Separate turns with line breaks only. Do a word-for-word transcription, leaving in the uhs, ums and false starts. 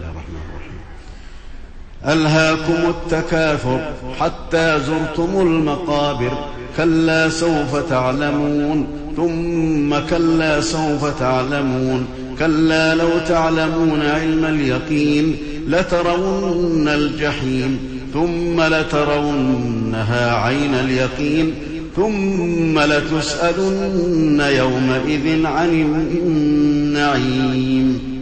الرحمن الرحيم. ألهاكم التكاثر حتى زرتم المقابر، كلا سوف تعلمون ثم كلا سوف تعلمون، كلا لو تعلمون علم اليقين لترون الجحيم ثم لترونها عين اليقين ثم لتسألن يومئذ عن النعيم.